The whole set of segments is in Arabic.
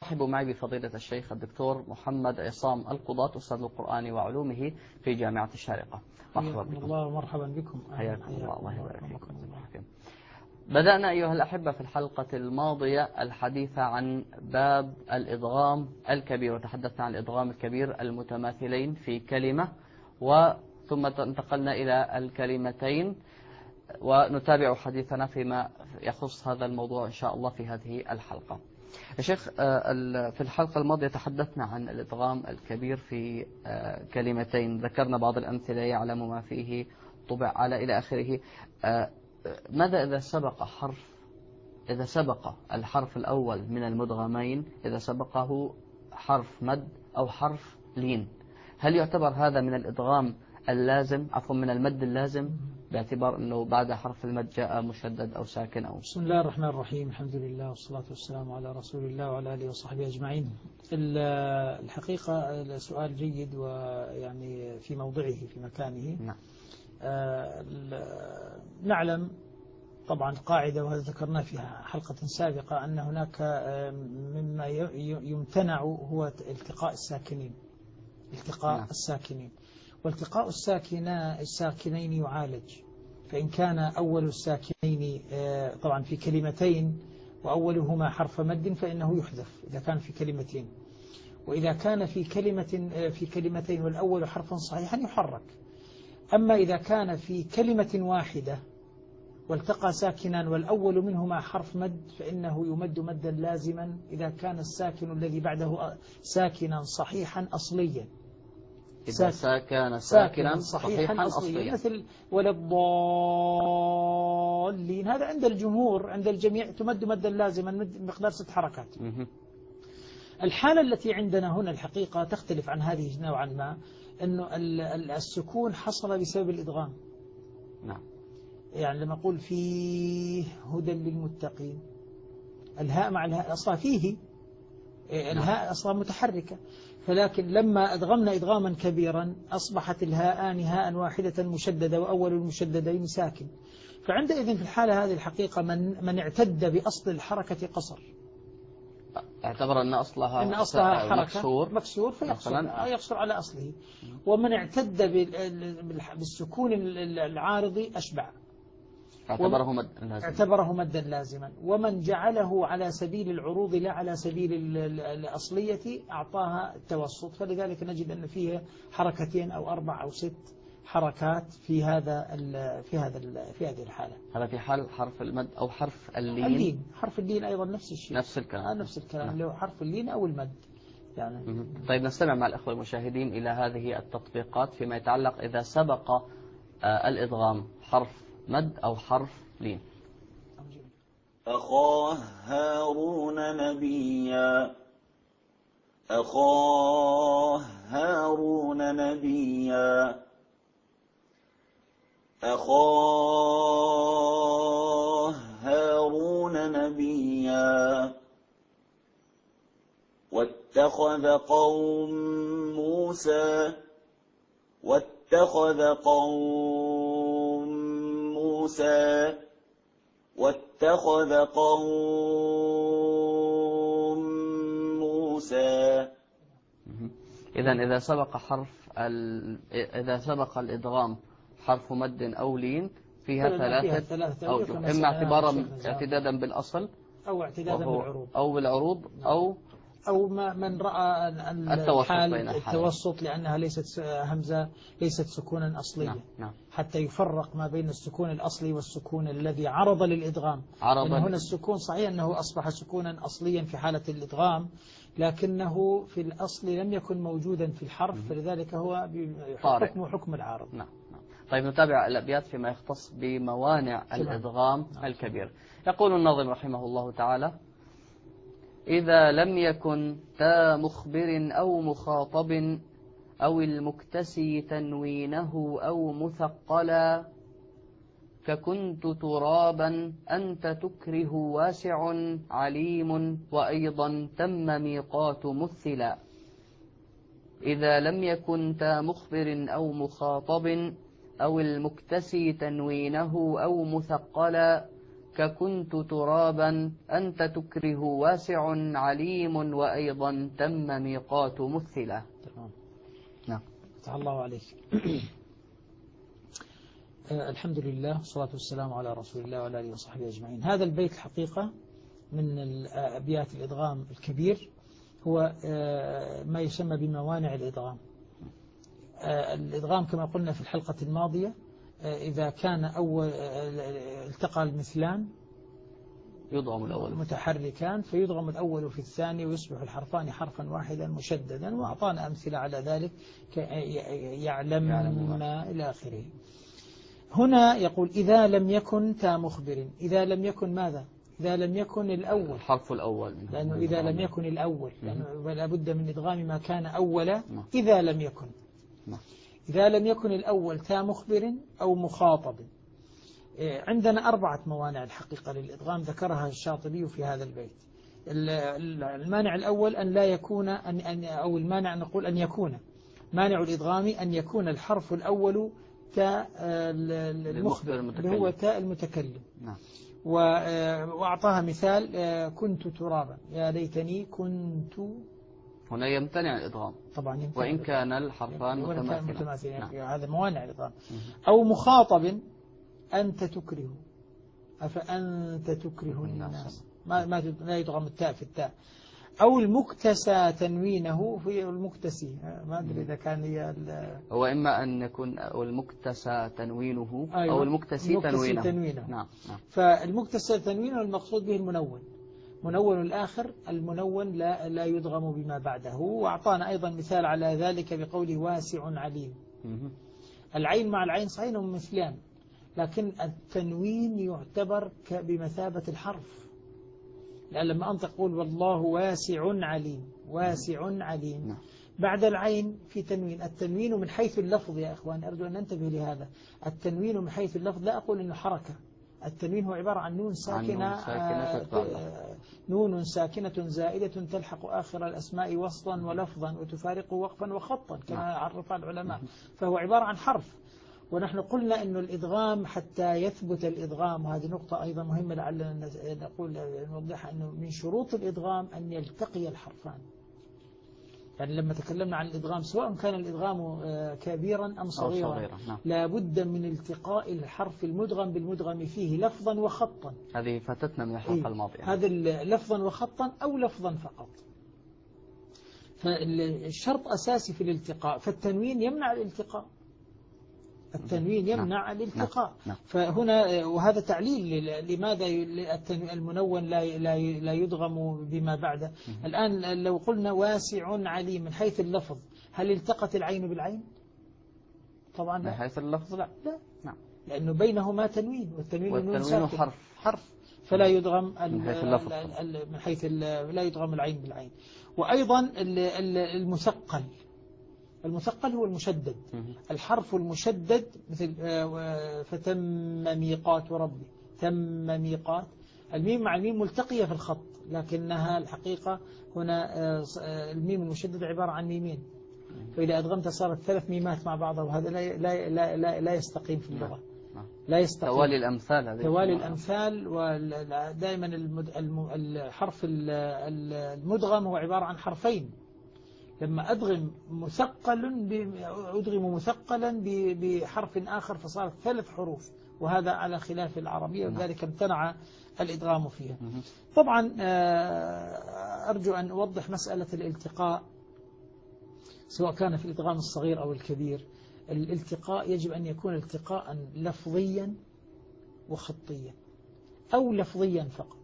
أرحب معي بفضيلة الشيخ الدكتور محمد عصام القضاة، أستاذ القرآن وعلومه في جامعة الشارقة. مرحبا بكم. الله مرحبا بكم. حياكم الله. الله يبارك فيكم. بدأنا أيها الأحبة في الحلقة الماضية الحديث عن باب الإدغام الكبير، وتحدثنا عن الإدغام الكبير المتماثلين في كلمة، ثم انتقلنا إلى الكلمتين، ونتابع حديثنا فيما يخص هذا الموضوع إن شاء الله في هذه الحلقة. يا شيخ، في الحلقة الماضية تحدثنا عن الإدغام الكبير في كلمتين، ذكرنا بعض الأمثلة: يعلم ما فيه، طبع على، إلى آخره. ماذا إذا سبق الحرف الأول من المدغمين، إذا سبقه حرف مد أو حرف لين، هل يعتبر هذا من الإدغام اللازم، عفوا من المد اللازم، باعتبار أنه بعد حرف المد جاء مشدد أو ساكن أو؟ بسم الله الرحمن الرحيم، الحمد لله والصلاة والسلام على رسول الله وعلى آله وصحبه أجمعين. الحقيقة السؤال جيد ويعني في موضعه في مكانه. نعم. نعلم طبعا قاعدة، وهذا ذكرناه في حلقة سابقة، أن هناك مما يمتنع هو التقاء الساكنين. نعم. الساكنين، والتقاء الساكنين يعالج. فإن كان أول الساكنين طبعا في كلمتين وأولهما حرف مد فإنه يحذف إذا كان في كلمتين، وإذا كان في كلمتين والأول حرفا صحيحا يحرك. أما إذا كان في كلمة واحدة والتقى ساكنا والأول منهما حرف مد فإنه يمد مدا لازما إذا كان الساكن الذي بعده ساكنا صحيحا أصليا. إذا كان ساكنا صحيحا أصليا، مثل ولا الضالين، هذا عند الجمهور، عند الجميع تمد مدا لازما مقدار 6 حركات. الحالة التي عندنا هنا الحقيقة تختلف عن هذه نوعا ما، أنه السكون حصل بسبب الإدغام. نعم. يعني لما أقول فيه هدى للمتقين، الهاء مع الهاء أصلا فيه، الهاء أصلا متحركة، فلكن لما أدغمنا إدغاما كبيرا أصبحت الهاءان هاء واحدة مشددة وأول المشددين ساكن. فعندئذ في الحالة هذه الحقيقة من اعتد بأصل الحركة قصر، اعتبر أن أصلها حركة مكسور فيقصر على أصله. ومن اعتد بالسكون العارضي أشبع، اعتبره مدا لازما. ومن جعله على سبيل العروض لا على سبيل الأصلية أعطاها التوسط. فلذلك نجد أن فيه 2 أو 4 أو 6 حركات في هذه الحالة. هذا في حال حرف المد أو حرف اللين. حرف اللين أيضا نفس الشيء، نفس الكلام له حرف اللين أو المد يعني. طيب، نستمع مع الأخوة المشاهدين إلى هذه التطبيقات فيما يتعلق إذا سبق الإدغام حرف مد أو حرف لين. أخاه هارون نبيا، أخاه هارون نبيا، أخاه هارون نبيا. واتخذ قوم موسى، واتخذ قوم موسى. إذن إذا سبق الإدغام حرف مد أو لين فيها 3 أوجه، إما اعتدادا بالأصل أو اعتدادا بالعروض أو بالعروض أو من رأى التوسط لأنها ليست همزة، ليست سكونا أصليا. نعم. حتى يفرق ما بين السكون الأصلي والسكون الذي عرض للإدغام. هنا السكون صحيح أنه أصبح سكونا أصليا في حالة الإدغام، لكنه في الأصل لم يكن موجودا في الحرف، فلذلك هو حكم العارض. نعم. طيب، نتابع الأبيات فيما يختص بموانع الإدغام الكبير. يقول الناظم رحمه الله تعالى: إذا لم يكن تا مخبر أو مخاطب أو المكتسي تنوينه أو مثقلا، ككنت ترابا أنت تكره واسع عليم وأيضا تم ميقات مثلا. إذا لم يكن تا مخبر أو مخاطب أو المكتسي تنوينه أو مثقلا، ككنت ترابا أنت تكره واسع عليم وأيضا تم ميقات مثلة. تمام. نعم. فتح الله عليك. الحمد لله والصلاة والسلام على رسول الله وعلى آله وصحبه أجمعين. هذا البيت الحقيقة من أبيات الإدغام الكبير هو ما يسمى بموانع الإدغام. الإدغام كما قلنا في الحلقة الماضية إذا كان أول التقى المثلان يضغم الأول متحركان فيضغم الأول في الثاني ويصبح الحرفان حرفا واحدا مشددا، وأعطانا أمثلة على ذلك يعلم ما إلى آخره. هنا يقول إذا لم يكن تا مخبر، إذا لم يكن ماذا؟ إذا لم يكن الأول، الحرف الأول، لأنه إذا لم يكن الأول، لأنه لا بد من إدغام ما كان أولا. إذا لم يكن، إذا لم يكن الأول تا مخبر أو مخاطب. عندنا 4 موانع الحقيقة للإدغام ذكرها الشاطبي في هذا البيت. المانع الأول أن لا يكون أو المانع نقول أن يكون مانع الإدغام أن يكون الحرف الأول تاء المخبر اللي هو تاء المتكلم. نعم. وأعطاها مثال كنت ترابا، يا ليتني كنت. هنا يمتنع الإدغام طبعا يمتنع وإن كان الحرفان متماثلين. نعم. هذا موانع الإدغام. أو مخاطب أنت تكره، أفأنت تكره الناس، ما لا يدغم التاء في التاء. أو المكتسى تنوينه في المكتسي، ما أدري إذا كان هي هو إما أن يكون أو المكتسى تنوينه أيوة. أو المكتسي تنوينه. نعم. فالمكتسى تنوينه المقصود به المنون، منون الآخر، المنون لا يدغم بما بعده. وأعطانا أيضا مثال على ذلك بقوله واسع عليم. العين مع العين صحيح هم مثلان، لكن التنوين يعتبر بمثابة الحرف، لأن لما أنت تقول والله واسع عليم، واسع عليم، بعد العين في تنوين. التنوين من حيث اللفظ يا إخوان، أرجو أن ننتبه لهذا. التنوين من حيث اللفظ لا أقول أنه حركة، التنوين هو عبارة عن نون ساكنة، نون ساكنة زائدة تلحق آخر الأسماء وصلا ولفظا وتفارق وقفا وخطا كما عرف العلماء، فهو عبارة عن حرف. ونحن قلنا أن الإدغام حتى يثبت الإدغام، وهذه نقطة أيضا مهمة لعلنا نوضحها، أنه من شروط الإدغام أن يلتقي الحرفان. يعني لما تكلمنا عن الإدغام سواء كان الإدغام كبيرا أم صغيرا لا بد من التقاء الحرف المدغم بالمدغم فيه لفظا وخطا. هذه فاتتنا من الحلقة الماضية. هذا لفظا وخطا أو لفظا فقط. فالشرط أساسي في الالتقاء، فالتنوين يمنع الالتقاء، التنوين يمنع الالتقاء. فهنا وهذا تعليل لماذا المنون لا يدغم بما بعده. الآن لو قلنا واسع عليم من حيث اللفظ، هل التقت العين بالعين؟ طبعا لا. من حيث اللفظ لا. نعم. لأنه بينهما تنوين، والتنوين حرف فلا يدغم من حيث لا يدغم العين بالعين. وأيضا المثقل، المثقل هو المشدد، الحرف المشدد مثل فتم ميقات ربي، تم ميقات. الميم مع الميم ملتقية في الخط، لكنها الحقيقة هنا الميم المشدد عبارة عن ميمين، فإذا أدغمت صارت 3 ميمات مع بعضها، وهذا لا يستقيم في اللغة، لا يستقيم. توالي الأمثال، توالي الأمثال. ودائما الحرف المدغم هو عبارة عن حرفين. لما أدغم مثقلا بحرف آخر فصارت 3 حروف، وهذا على خلاف العربية، وذلك امتنع الإدغام فيها. طبعا أرجو أن أوضح مسألة الالتقاء سواء كان في الإدغام الصغير أو الكبير. الالتقاء يجب أن يكون التقاء لفظيا وخطيا، أو لفظيا فقط.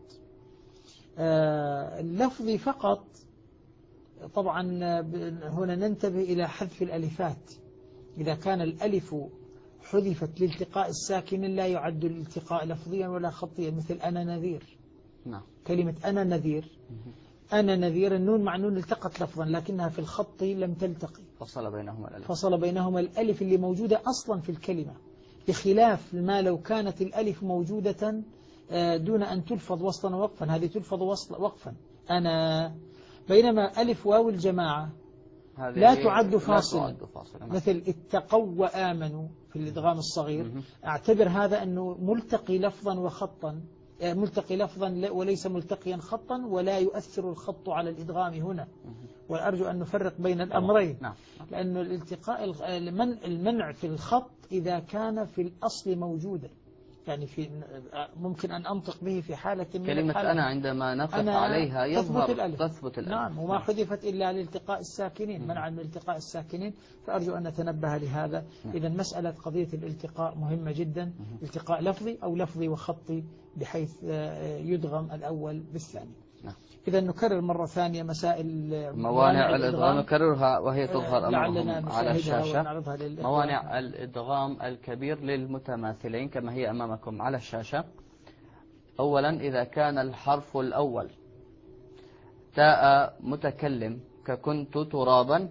اللفظي فقط طبعا هنا ننتبه إلى حذف الألفات. إذا كان الألف حذفت لالتقاء الساكن لا يعد الالتقاء لفظيا ولا خطيا، مثل أنا نذير. كلمة أنا نذير، أنا نذير، النون مع نون التقت لفظا لكنها في الخط لم تلتقي، فصل بينهما الألف اللي موجودة أصلا في الكلمة، بخلاف ما لو كانت الألف موجودة دون أن تلفظ وصلا ووقفا، هذه تلفظ وقفا أنا، بينما ألف واو الجماعة لا تعد فاصلا، مثل اتقوا وآمنوا في الإدغام الصغير. أعتبر هذا أنه ملتقي لفظا وخطا، ملتقي لفظا وليس ملتقيا خطا، ولا يؤثر الخط على الإدغام هنا. وأرجو أن نفرق بين الأمرين. لأن الالتقاء المنع في الخط إذا كان في الأصل موجودا، يعني ممكن أن أنطق به في حالة من كلمة الحالة أنا عندما نقف عليها يظهر تثبت الألف. نعم، وما حذفت إلا لالتقاء الساكنين، منعا من التقاء الساكنين. فأرجو أن نتنبه لهذا. إذا مسألة قضية الالتقاء مهمة جدا، التقاء لفظي أو لفظي وخطي، بحيث يدغم الأول بالثاني. إذا نكرر مرة ثانية مسائل موانع الإدغام، نكررها وهي تظهر أمامهم على الشاشة. موانع الإدغام الكبير للمتماثلين كما هي أمامكم على الشاشة. أولا، إذا كان الحرف الأول تاء متكلم ككنت ترابا،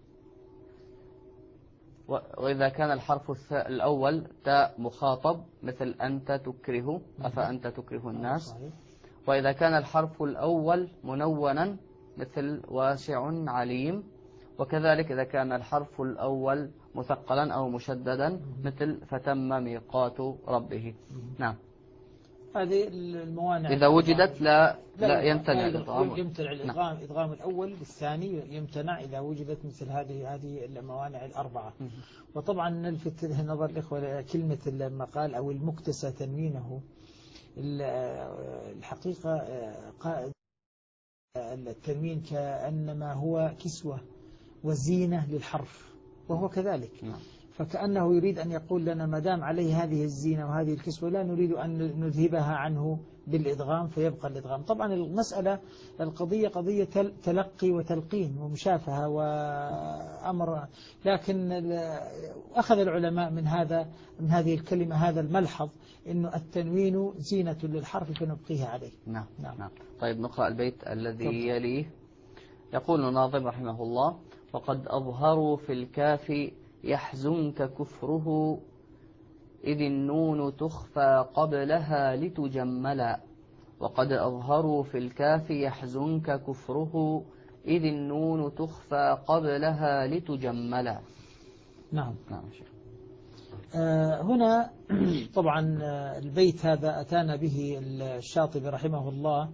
وإذا كان الحرف الأول تاء مخاطب مثل أنت تكره أفأنت تكره الناس، وإذا كان الحرف الأول منونا مثل واسع عليم، وكذلك إذا كان الحرف الأول مثقلا أو مشددا مثل فتم ميقات ربه. نعم، هذه الموانع إذا وجدت لا يمتنع الإدغام. يمتنع الإدغام، إدغام الأول بالثاني يمتنع إذا وجدت مثل هذه الموانع الأربعة. وطبعا نلفت نظر الإخوة كلمة المقال أو المكتسى تنوينه، الحقيقة التنوين كأنما هو كسوة وزينة للحرف، وهو كذلك. فكأنه يريد أن يقول لنا ما دام عليه هذه الزينة وهذه الكسوة لا نريد أن نذهبها عنه بالإدغام فيبقى الإدغام. طبعا المسألة القضية قضية تلقي وتلقين ومشافهة وأمر، لكن أخذ العلماء من هذه الكلمة هذا الملحظ، إنه التنوين زينة للحرف فنبقيه عليه. نعم. طيب نقرأ البيت الذي يليه. يقول الناظم رحمه الله: وقد أظهروا في الكاف يحزنك كفره إذ النون تخفى قبلها لتجملا. وقد أظهروا في الكاف يحزنك كفره إذ النون تخفى قبلها لتجملا. نعم. هنا طبعا البيت هذا أتانا به الشاطبي رحمه الله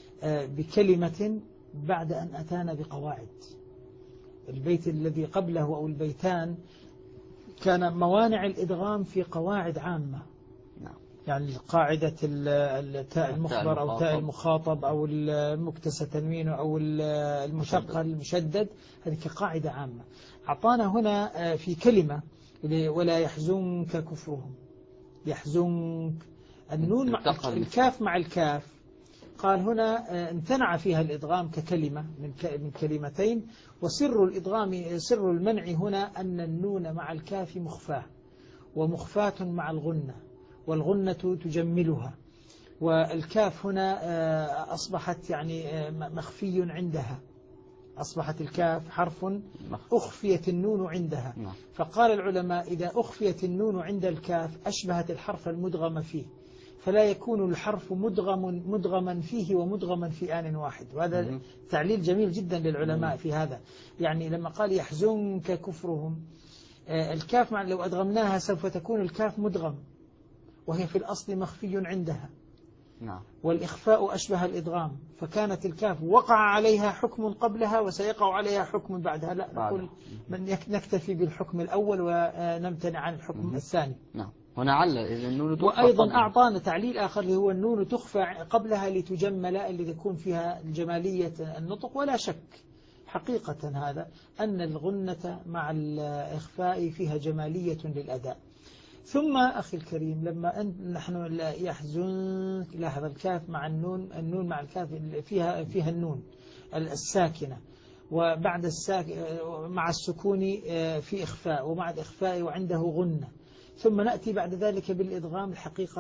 بكلمة بعد أن أتانا بقواعد. البيت الذي قبله أو البيتان كان موانع الإدغام في قواعد عامة، يعني قاعدة التاء المخبر أو تاء المخاطب أو المكتسى تنوين أو المشقة المشدد، هذه كقاعدة عامة. أعطانا هنا في كلمة ولا يحزنك كفرهم، يحزنك النون مع الكاف مع الكاف، قال هنا امتنع فيها الإدغام ككلمة من كلمتين. وسر الإدغام سر المنع هنا أن النون مع الكاف مخفاة، ومخفاة مع الغنة، والغنة تجملها، والكاف هنا أصبحت يعني مخفي عندها، أصبحت الكاف حرف أخفيت النون عندها. فقال العلماء إذا أخفيت النون عند الكاف أشبهت الحرف المدغم فيه، فلا يكون الحرف مدغما فيه ومدغما في آن واحد. وهذا تعليل جميل جدا للعلماء في هذا. يعني لما قال يحزنك كفرهم، الكاف لو أدغمناها سوف تكون الكاف مدغم وهي في الأصل مخفي عندها. والإخفاء أشبه الإدغام، فكانت الكاف وقع عليها حكم قبلها وسيقع عليها حكم بعدها. لا نقول نكتفي بالحكم الأول ونمتنع عن الحكم الثاني. هنا علّل إذا النون تخفى. وأيضا أعطانا تعليل آخر اللي هو النون تخفى قبلها لتجمل، اللي يكون فيها جمالية النطق. ولا شك حقيقة هذا أن الغنة مع الإخفاء فيها جمالية للأداء. ثم أخي الكريم لما نحن يحزن، لاحظ الكاف مع النون مع الكاف فيها النون الساكنة، وبعد مع السكون في إخفاء، ومع الإخفاء وعنده غنة. ثم نأتي بعد ذلك بالإدغام. الحقيقة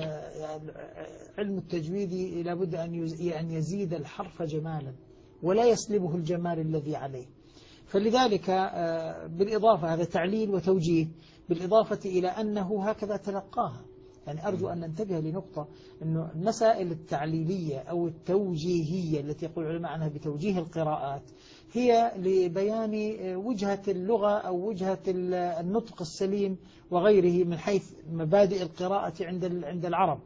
علم التجويد لابد أن يزيد الحرف جمالا ولا يسلبه الجمال الذي عليه. فلذلك بالإضافة هذا تعليل وتوجيه، بالإضافة إلى أنه هكذا تلقاها. يعني أرجو أن ننتبه لنقطة، أنه المسائل التعليلية أو التوجيهية التي يقول العلماء عنها بتوجيه القراءات هي لبيان وجهة اللغة أو وجهة النطق السليم وغيره من حيث مبادئ القراءة عند العرب.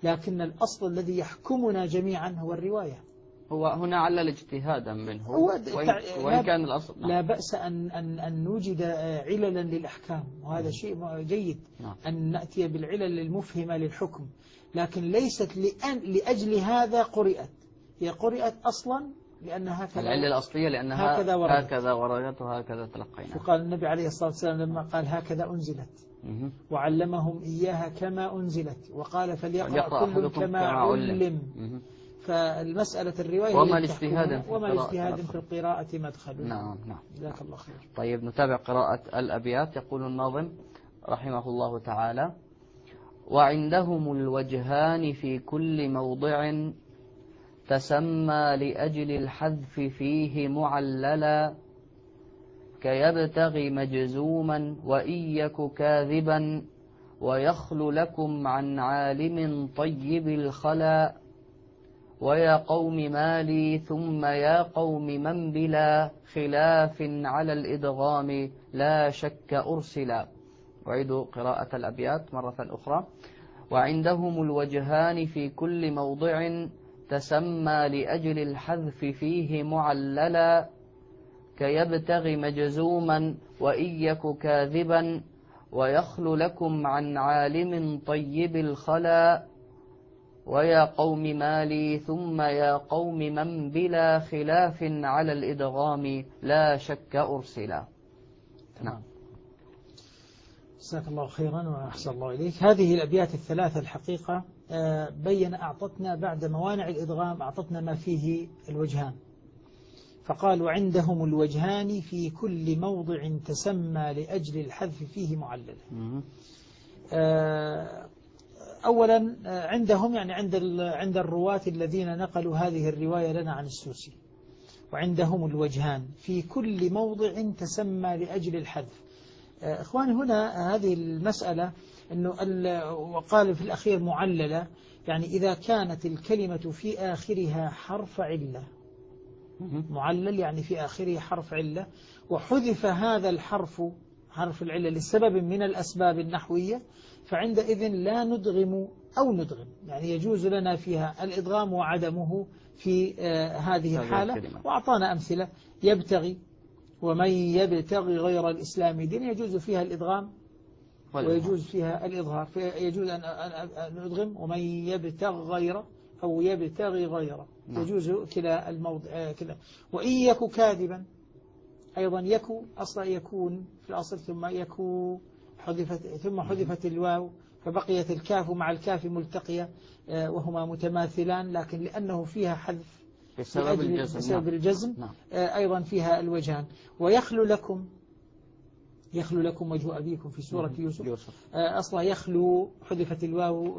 لكن الأصل الذي يحكمنا جميعا هو الرواية. هو هنا علل اجتهادا منه، وإن كان الأصل لا بأس أن نوجد عللا للأحكام، وهذا شيء جيد أن نأتي بالعلل المفهمة للحكم، لكن ليست لأجل هذا قرئت، هي قرئت أصلا لأن هكذا العلة الأصلية لأنها هكذا وردت وهكذا تلقينا. فقال النبي عليه الصلاة والسلام لما قال هكذا أنزلت وعلمهم إياها كما أنزلت، وقال فليقرأ كل كما علم. فالمسألة الرواية وما الاجتهاد في القراءة مدخل. نعم. جزاك الله خير. طيب نتابع قراءة الأبيات. يقول الناظم رحمه الله تعالى: وعندهم الوجهان في كل موضع تسمى لأجل الحذف فيه معللا، كيبتغي مجزوما وإن يك كاذبا، ويخل لكم عن عالم طيب الخلا، ويا قوم مالي ثم يا قوم من بلا خلاف على الإدغام لا شك أرسلا. أعيد قراءة الأبيات مرة أخرى. وعندهم الوجهان في كل موضع تسمى لأجل الحذف فيه معللا، كيبتغي مجزوما وإن يك كاذبا، ويخل لكم عن عالم طيب الخلا، ويا قوم مالي ثم يا قوم من بلا خلاف على الإدغام لا شك أرسلا. نعم. جزاك الله خيرا وأحسن الله إليك. هذه الأبيات الثلاثة الحقيقة أعطتنا بعد موانع الإدغام أعطتنا ما فيه الوجهان، فقال وعندهم الوجهان في كل موضع تسمى لأجل الحذف فيه معلل. أولا عندهم يعني عند الرواة الذين نقلوا هذه الرواية لنا عن السوسي، وعندهم الوجهان في كل موضع تسمى لأجل الحذف. إخواني هنا هذه المسألة أنه وقال في الأخير معللة، يعني إذا كانت الكلمة في آخرها حرف علة، معلل يعني في آخره حرف علة، وحذف هذا الحرف حرف العلة لسبب من الأسباب النحوية، فعندئذ لا ندغم أو ندغم، يعني يجوز لنا فيها الإدغام وعدمه في هذه الحالة. وأعطانا أمثلة: يبتغي ومن يبتغي غير الإسلام دين، يجوز فيها الإدغام ويجوز فيها الإظهار، يجوز أن ندغم ومن يبتغي غيره أو يبتغي غيره، يجوز كلا الموضع كلا. وإن يك كاذبا أيضا، يكو أصلا يكون في الأصل ثم يكو حذفت الواو فبقيت الكاف مع الكاف ملتقية وهما متماثلان، لكن لأنه فيها حذف بسبب الجزم أيضا فيها الوجهان. ويخلو لكم وجه أبيكم في سورة يوسف أصلا يخلو حذفت الواو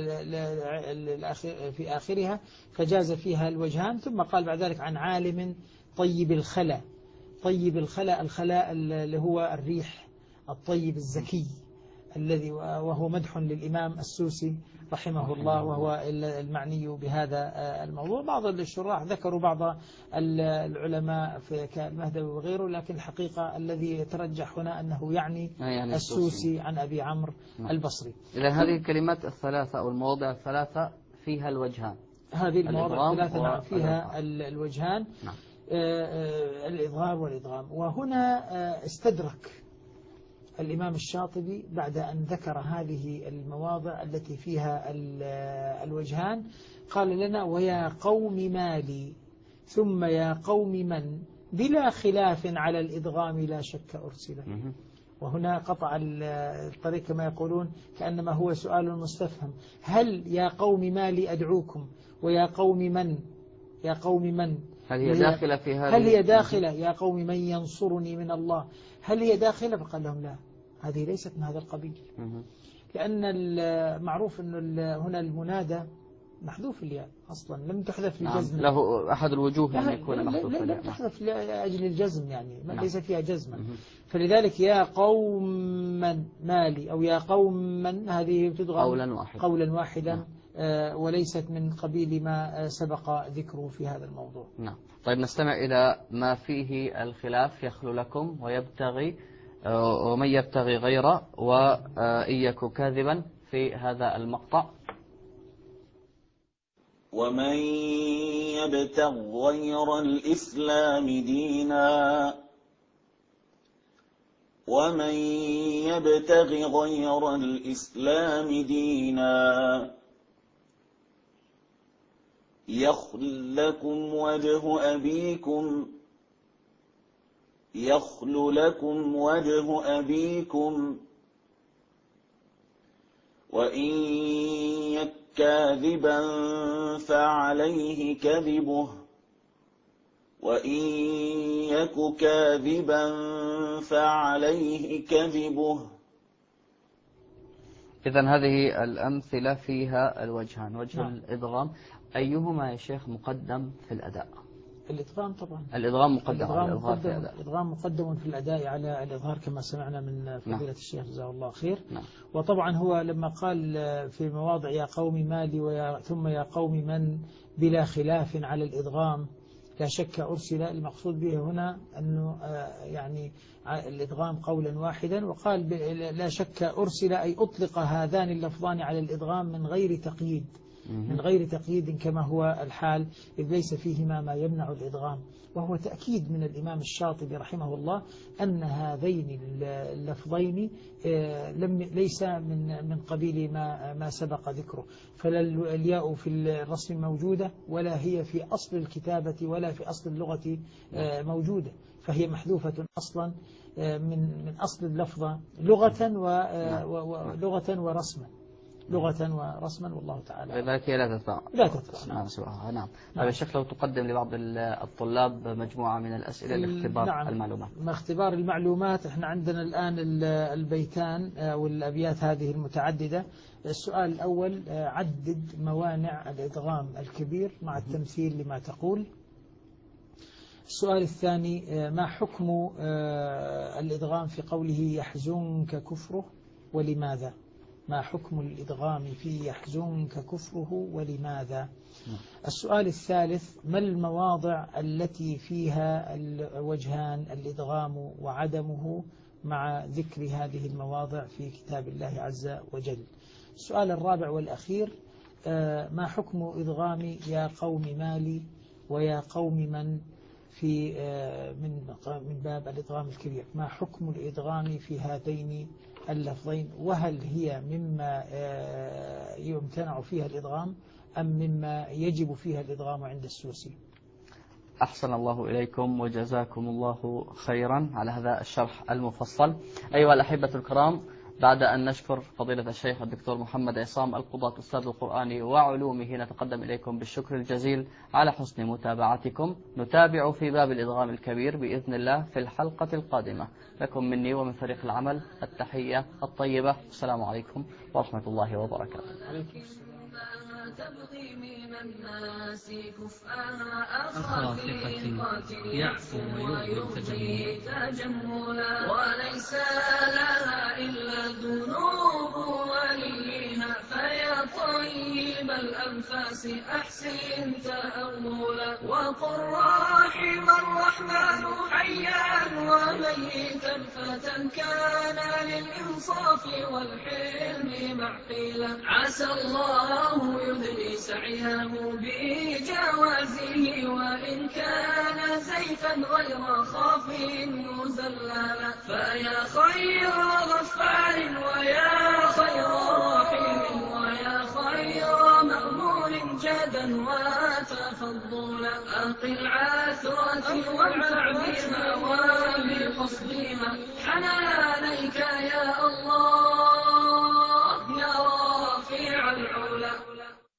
في آخرها فجاز فيها الوجهان. ثم قال بعد ذلك عن عالم طيب الخلا. الخلاء اللي هو الريح الطيب الزكي الذي وهو مدح للإمام السوسي رحمه الله، وهو المعني بهذا الموضوع. بعض الشراح ذكروا بعض العلماء في كالمهدوي وغيره، لكن الحقيقة الذي يترجح هنا أنه يعني السوسي عن أبي عمرو البصري. إذا هذه الكلمات الثلاثة أو المواضع الثلاثة فيها الوجهان، هذه المواضع الثلاثة فيها الوجهان، الإظهار والإدغام. وهنا استدرك الإمام الشاطبي بعد أن ذكر هذه المواضع التي فيها الوجهان، قال لنا: ويا قوم مالي ثم يا قوم من بلا خلاف على الإدغام لا شك أرسلا. وهنا قطع الطريق كما يقولون، كأنما هو سؤال مستفهم: هل يا قوم مالي أدعوكم ويا قوم من هل هي داخلة في هذه؟ هل هي داخلة يا قوم من ينصرني من الله؟ هل هي داخلة؟ فقال لهم لا، هذه ليست من هذا القبيل، لأن المعروف أن هنا المنادى محذوف الياء أصلا، لم تحذف لجزم. له أحد الوجوه أن يكون محذوف الياء، لم تحذف لأجل الجزم، يعني ليس فيها جزما. فلذلك يا قوم من مالي أو يا قوم من، هذه تدغم قولا واحدا وليست من قبيل ما سبق ذكره في هذا الموضوع. نعم. طيب نستمع إلى ما فيه الخلاف: يخلو لكم ويبتغي ومن يبتغي غيره وإن يك كاذبا في هذا المقطع. ومن يبتغ غير الإسلام دينا يخل لكم وجه أبيكم وإن يك كاذبا فعليه كذبه وإن يك كاذبا فعليه كذبه. إذن هذه الأمثلة فيها الوجهان، وجه نعم. الإدغام أيهما يا شيخ مقدم في الأداء؟ الإدغام طبعا. الإدغام مقدم على الإظهار في الأداء. الإدغام مقدم في الأداء على الإظهار كما سمعنا من فضيلة الشيخ جزاه الله خير. نعم. وطبعا هو لما قال في مواضع يا قوم مالي ثم يا قوم من بلا خلاف على الإدغام لا شك أرسل، المقصود به هنا أنه يعني الإدغام قولا واحدا، وقال لا شك أرسل أي أطلق هذان اللفظان على الإدغام من غير تقييد كما هو الحال، إذ ليس فيهما ما يمنع الإدغام. وهو تأكيد من الإمام الشاطبي رحمه الله أن هذين اللفظين ليس من قبيل ما سبق ذكره، فلا الياء في الرسم موجودة ولا هي في أصل الكتابة ولا في أصل اللغة موجودة، فهي محذوفة أصلا من أصل اللفظة لغة ورسما. والله تعالى. لذلك هي لا تتبع. نعم. نعم. هذا الشيخ لو تقدم لبعض الطلاب مجموعة من الأسئلة لاختبار المعلومات. اختبار المعلومات، احنا عندنا الآن البيتان والأبيات هذه المتعددة. السؤال الأول: عدد موانع الإدغام الكبير مع التمثيل لما تقول. السؤال الثاني: ما حكم الإدغام في قوله يحزنك كفره ولماذا؟ ما حكم الإدغام في يحزنك كفره ولماذا؟ السؤال الثالث: ما المواضع التي فيها الوجهان الإدغام وعدمه مع ذكر هذه المواضع في كتاب الله عز وجل؟ السؤال الرابع والأخير: ما حكم إدغام يا قوم مالي ويا قوم من في من باب الإدغام الكبير؟ ما حكم الإدغام في هذين اللفظين، وهل هي مما يمتنع فيها الإدغام أم مما يجب فيها الإدغام عند السوسي؟ أحسن الله إليكم وجزاكم الله خيرا على هذا الشرح المفصل. أيها الأحبة الكرام، بعد أن نشكر فضيلة الشيخ الدكتور محمد عصام القضاة أستاذ القرآن وعلومه، نتقدم إليكم بالشكر الجزيل على حسن متابعتكم. نتابع في باب الإدغام الكبير بإذن الله في الحلقة القادمة. لكم مني ومن فريق العمل التحية الطيبة. السلام عليكم ورحمة الله وبركاته. تبغي من الناس كفءها أخافقة يعفو ويرضي تجملا، وليس لها إلا ذنوب وليها، فيا طيب الأنفاس أحسن تأولا، وقل رحم الرحمن حيا وميتا فتى كان للإنصاف والحلم معقلا، عسى الله يدري سعيه بجوازه، وإن كان زيفا غير خاف مزللا، فيا خير غفار ويا خير رحيم ويا خير مأمون جدا وتفضلا، أقل عثرة وانفع بها وبقصدها، حنانيك يا الله يا رافع العلا.